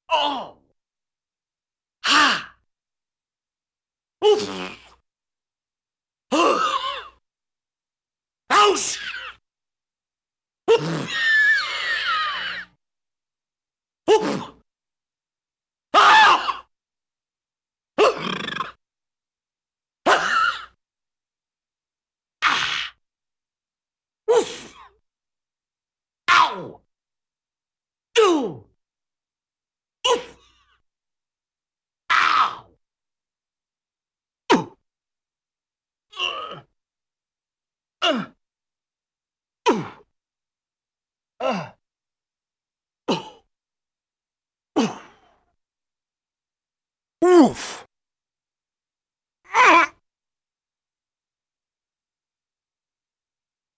Oh! Ha! Oof! Ouch! Oof! Oof! Ah! Ah! Oof! Ow! Ooh! Oof! Ow! Ooh! Uh, ooh! Uh, ooh! Oof!